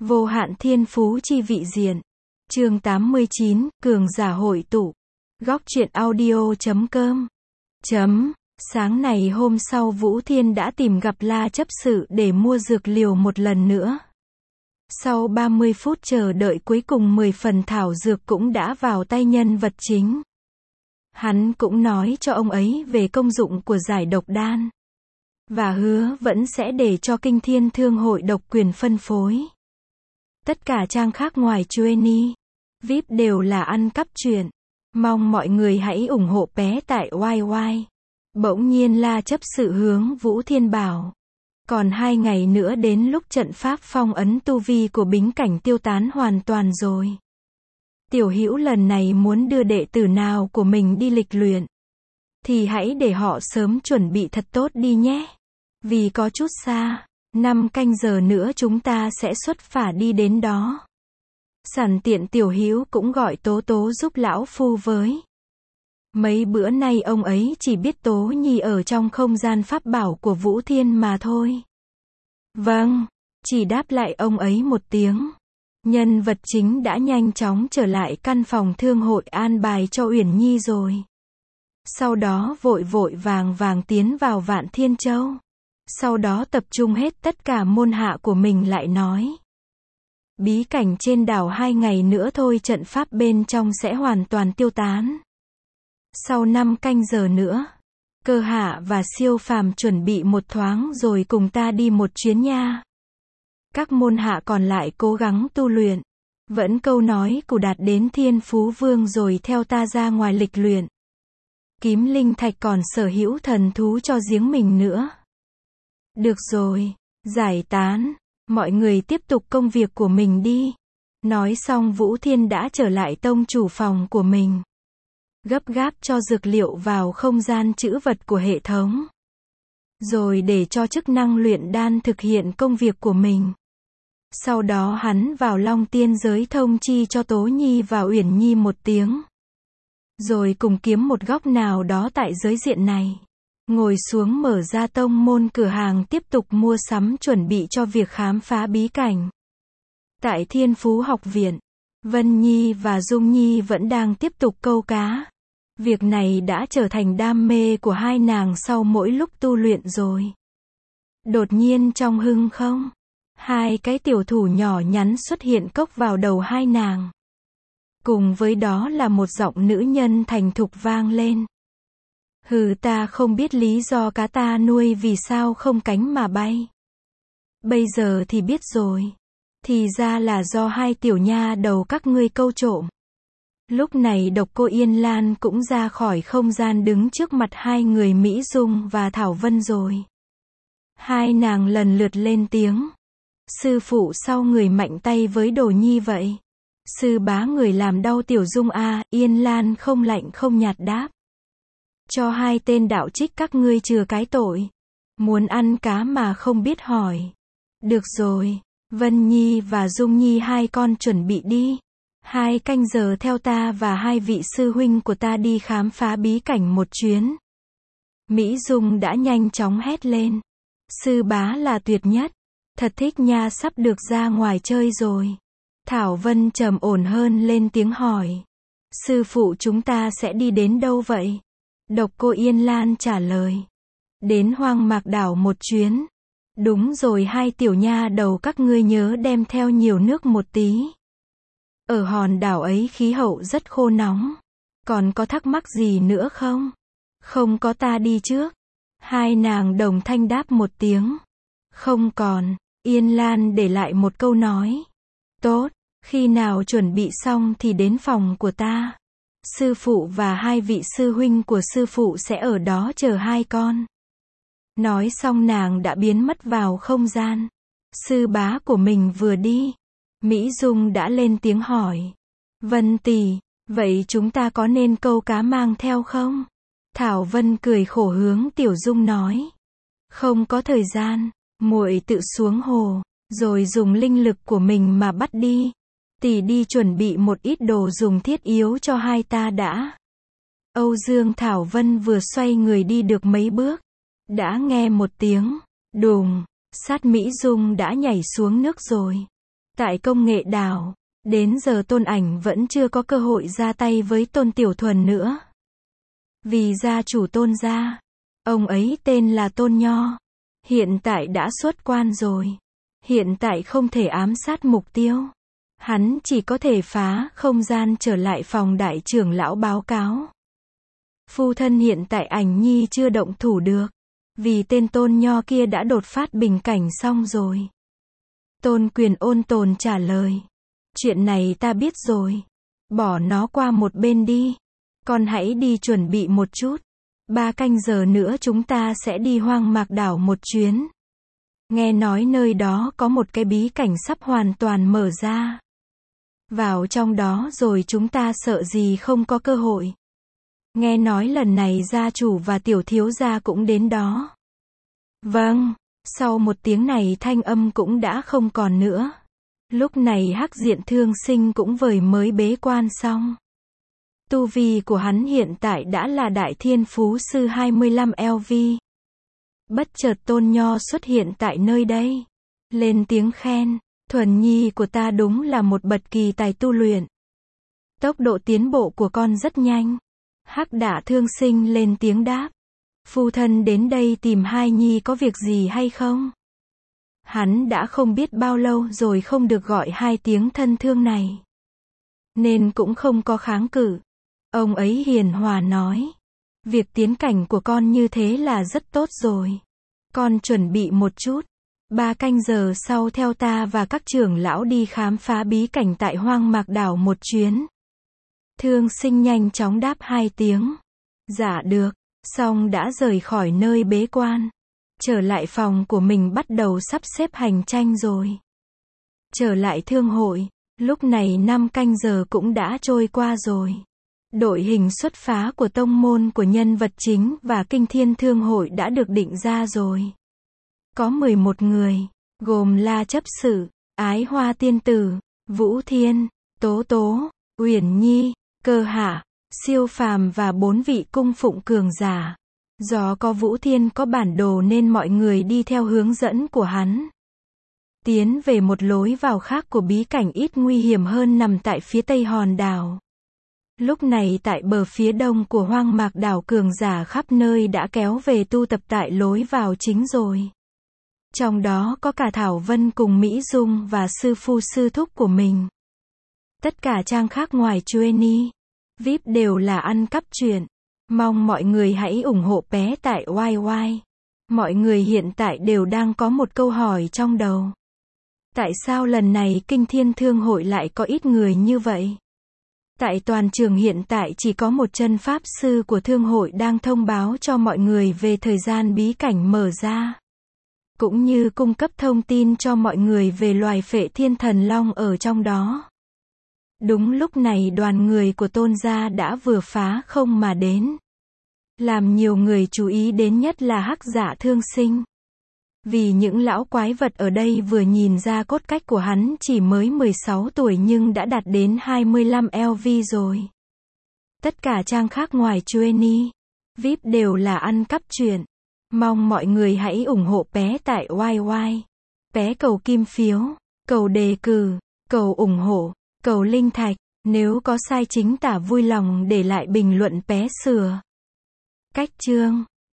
Vô hạn thiên phú chi vị diện. Chương 89, cường giả hội tụ. Góc truyện audio.com. Sáng này hôm sau Vũ Thiên đã tìm gặp La chấp sự để mua dược liều một lần nữa. Sau 30 phút chờ đợi cuối cùng 10 phần thảo dược cũng đã vào tay nhân vật chính. Hắn cũng nói cho ông ấy về công dụng của giải độc đan. Và hứa vẫn sẽ để cho Kinh Thiên Thương hội độc quyền phân phối. Tất cả trang khác ngoài Chueni, VIP đều là ăn cắp truyện. Mong mọi người hãy ủng hộ bé tại YY. Bỗng nhiên La chấp sự hướng Vũ Thiên bảo. Còn 2 ngày nữa đến lúc trận pháp phong ấn tu vi của Bính Cảnh tiêu tán hoàn toàn rồi. Tiểu Hữu lần này muốn đưa đệ tử nào của mình đi lịch luyện. Thì hãy để họ sớm chuẩn bị thật tốt đi nhé. Vì có chút xa, 5 canh giờ nữa chúng ta sẽ xuất phả đi đến đó. Sẵn tiện Tiểu Hữu cũng gọi Tố Tố giúp lão phu với. Mấy bữa nay ông ấy chỉ biết Tố Nhi ở trong không gian pháp bảo của Vũ Thiên mà thôi. Vâng, chỉ đáp lại ông ấy một tiếng. Nhân vật chính đã nhanh chóng trở lại căn phòng thương hội an bài cho Uyển Nhi rồi. Sau đó vội vội vàng vàng tiến vào Vạn Thiên Châu. Sau đó tập trung hết tất cả môn hạ của mình lại nói. Bí cảnh trên đảo 2 ngày nữa thôi trận pháp bên trong sẽ hoàn toàn tiêu tán. Sau 5 canh giờ nữa, Cơ Hạ và Siêu Phàm chuẩn bị một thoáng rồi cùng ta đi một chuyến nha. Các môn hạ còn lại cố gắng tu luyện. Vẫn câu nói của đạt đến Thiên Phú Vương rồi theo ta ra ngoài lịch luyện. Kiếm linh thạch còn sở hữu thần thú cho riêng mình nữa. Được rồi, giải tán, mọi người tiếp tục công việc của mình đi. Nói xong Vũ Thiên đã trở lại tông chủ phòng của mình. Gấp gáp cho dược liệu vào không gian trữ vật của hệ thống. Rồi để cho chức năng luyện đan thực hiện công việc của mình. Sau đó hắn vào Long Tiên giới thông chi cho Tố Nhi và Uyển Nhi một tiếng. Rồi cùng kiếm một góc nào đó tại giới diện này. Ngồi xuống mở ra tông môn cửa hàng tiếp tục mua sắm chuẩn bị cho việc khám phá bí cảnh. Tại Thiên Phú học viện, Vân Nhi và Dung Nhi vẫn đang tiếp tục câu cá. Việc này đã trở thành đam mê của hai nàng sau mỗi lúc tu luyện rồi. Đột nhiên trong hưng không, 2 cái tiểu thủ nhỏ nhắn xuất hiện cốc vào đầu hai nàng. Cùng với đó là một giọng nữ nhân thành thục vang lên. Hừ, ta không biết lý do cá ta nuôi vì sao không cánh mà bay. Bây giờ thì biết rồi. Thì ra là do 2 tiểu nha đầu các ngươi câu trộm. Lúc này Độc Cô Yên Lan cũng ra khỏi không gian đứng trước mặt 2 người Mỹ Dung và Thảo Vân rồi. Hai nàng lần lượt lên tiếng. Sư phụ sao người mạnh tay với Đồ Nhi vậy? Sư bá người làm đau Tiểu Dung a? Yên Lan không lạnh không nhạt đáp. Cho 2 tên đạo trích các ngươi chừa cái tội. Muốn ăn cá mà không biết hỏi. Được rồi, Vân Nhi và Dung Nhi 2 con chuẩn bị đi. 2 canh giờ theo ta và 2 vị sư huynh của ta đi khám phá bí cảnh một chuyến. Mỹ Dung đã nhanh chóng hét lên. Sư bá là tuyệt nhất. Thật thích nha, sắp được ra ngoài chơi rồi. Thảo Vân trầm ổn hơn lên tiếng hỏi. Sư phụ chúng ta sẽ đi đến đâu vậy? Độc Cô Yên Lan trả lời. Đến Hoang Mạc đảo một chuyến. Đúng rồi, 2 tiểu nha đầu các ngươi nhớ đem theo nhiều nước một tí. Ở hòn đảo ấy khí hậu rất khô nóng. Còn có thắc mắc gì nữa không? Không có, ta đi trước. 2 nàng đồng thanh đáp một tiếng. Không còn. Yên Lan để lại một câu nói. Tốt, khi nào chuẩn bị xong thì đến phòng của ta. Sư phụ và 2 vị sư huynh của sư phụ sẽ ở đó chờ 2 con. Nói xong nàng đã biến mất vào không gian. Sư bá của mình vừa đi. Mỹ Dung đã lên tiếng hỏi. Vân tỷ, vậy chúng ta có nên câu cá mang theo không? Thảo Vân cười khổ hướng Tiểu Dung nói. Không có thời gian, muội tự xuống hồ, rồi dùng linh lực của mình mà bắt đi. Tỷ đi chuẩn bị một ít đồ dùng thiết yếu cho 2 ta đã. Âu Dương Thảo Vân vừa xoay người đi được mấy bước. Đã nghe một tiếng, đùng, sát Mỹ Dung đã nhảy xuống nước rồi. Tại công nghệ đảo, đến giờ Tôn Ảnh vẫn chưa có cơ hội ra tay với Tôn Tiểu Thuần nữa. Vì gia chủ Tôn gia, ông ấy tên là Tôn Nho, hiện tại đã xuất quan rồi. Hiện tại không thể ám sát mục tiêu. Hắn chỉ có thể phá không gian trở lại phòng đại trưởng lão báo cáo. Phu thân hiện tại Ảnh Nhi chưa động thủ được. Vì tên Tôn Nho kia đã đột phát bình cảnh xong rồi. Tôn Quyền ôn tồn trả lời. Chuyện này ta biết rồi. Bỏ nó qua một bên đi. Con hãy đi chuẩn bị một chút. 3 canh giờ nữa chúng ta sẽ đi Hoang Mạc Đảo một chuyến. Nghe nói nơi đó có một cái bí cảnh sắp hoàn toàn mở ra. Vào trong đó rồi chúng ta sợ gì không có cơ hội. Nghe nói lần này gia chủ và tiểu thiếu gia cũng đến đó. Vâng, sau một tiếng này thanh âm cũng đã không còn nữa. Lúc này Hắc Diện Thương Sinh cũng vừa mới bế quan xong. Tu vi của hắn hiện tại đã là Đại Thiên Phú Sư 25 LV. Bất chợt Tôn Nho xuất hiện tại nơi đây. Lên tiếng khen, Thuần Nhi của ta đúng là một bậc kỳ tài tu luyện. Tốc độ tiến bộ của con rất nhanh. Hắc Đả Thương Sinh lên tiếng đáp. Phu thân đến đây tìm Hai Nhi có việc gì hay không? Hắn đã không biết bao lâu rồi không được gọi 2 tiếng thân thương này. Nên cũng không có kháng cự. Ông ấy hiền hòa nói. Việc tiến cảnh của con như thế là rất tốt rồi. Con chuẩn bị một chút. 3 canh giờ sau theo ta và các trưởng lão đi khám phá bí cảnh tại Hoang Mạc Đảo một chuyến. Thương Sinh nhanh chóng đáp 2 tiếng. Dạ được. Xong đã rời khỏi nơi bế quan. Trở lại phòng của mình bắt đầu sắp xếp hành tranh rồi. Trở lại thương hội. Lúc này 5 canh giờ cũng đã trôi qua rồi. Đội hình xuất phá của tông môn của nhân vật chính và Kinh Thiên Thương hội đã được định ra rồi. Có 11 người, gồm La Chấp Sự, Ái Hoa Tiên Tử, Vũ Thiên, Tố Tố, Uyển Nhi, Cơ Hạ, Siêu Phàm và 4 vị cung phụng cường giả. Do có Vũ Thiên có bản đồ nên mọi người đi theo hướng dẫn của hắn. Tiến về một lối vào khác của bí cảnh ít nguy hiểm hơn nằm tại phía tây hòn đảo. Lúc này tại bờ phía đông của Hoang Mạc Đảo cường giả khắp nơi đã kéo về tu tập tại lối vào chính rồi. Trong đó có cả Thảo Vân cùng Mỹ Dung và sư phu sư thúc của mình. Tất cả trang khác ngoài Chueni, VIP đều là ăn cắp chuyện. Mong mọi người hãy ủng hộ bé tại YY. Mọi người hiện tại đều đang có một câu hỏi trong đầu. Tại sao lần này Kinh Thiên Thương hội lại có ít người như vậy? Tại toàn trường hiện tại chỉ có một chân pháp sư của thương hội đang thông báo cho mọi người về thời gian bí cảnh mở ra. Cũng như cung cấp thông tin cho mọi người về loài Phệ Thiên Thần Long ở trong đó. Đúng lúc này đoàn người của Tôn gia đã vừa phá không mà đến. Làm nhiều người chú ý đến nhất là Hắc Dạ Thương Sinh. Vì những lão quái vật ở đây vừa nhìn ra cốt cách của hắn chỉ mới 16 tuổi nhưng đã đạt đến 25 LV rồi. Tất cả trang khác ngoài Chueni, VIP đều là ăn cắp chuyện. Mong mọi người hãy ủng hộ bé tại YY. Bé cầu kim phiếu, cầu đề cử, cầu ủng hộ, cầu linh thạch. Nếu có sai chính tả vui lòng để lại bình luận bé sửa. Cách chương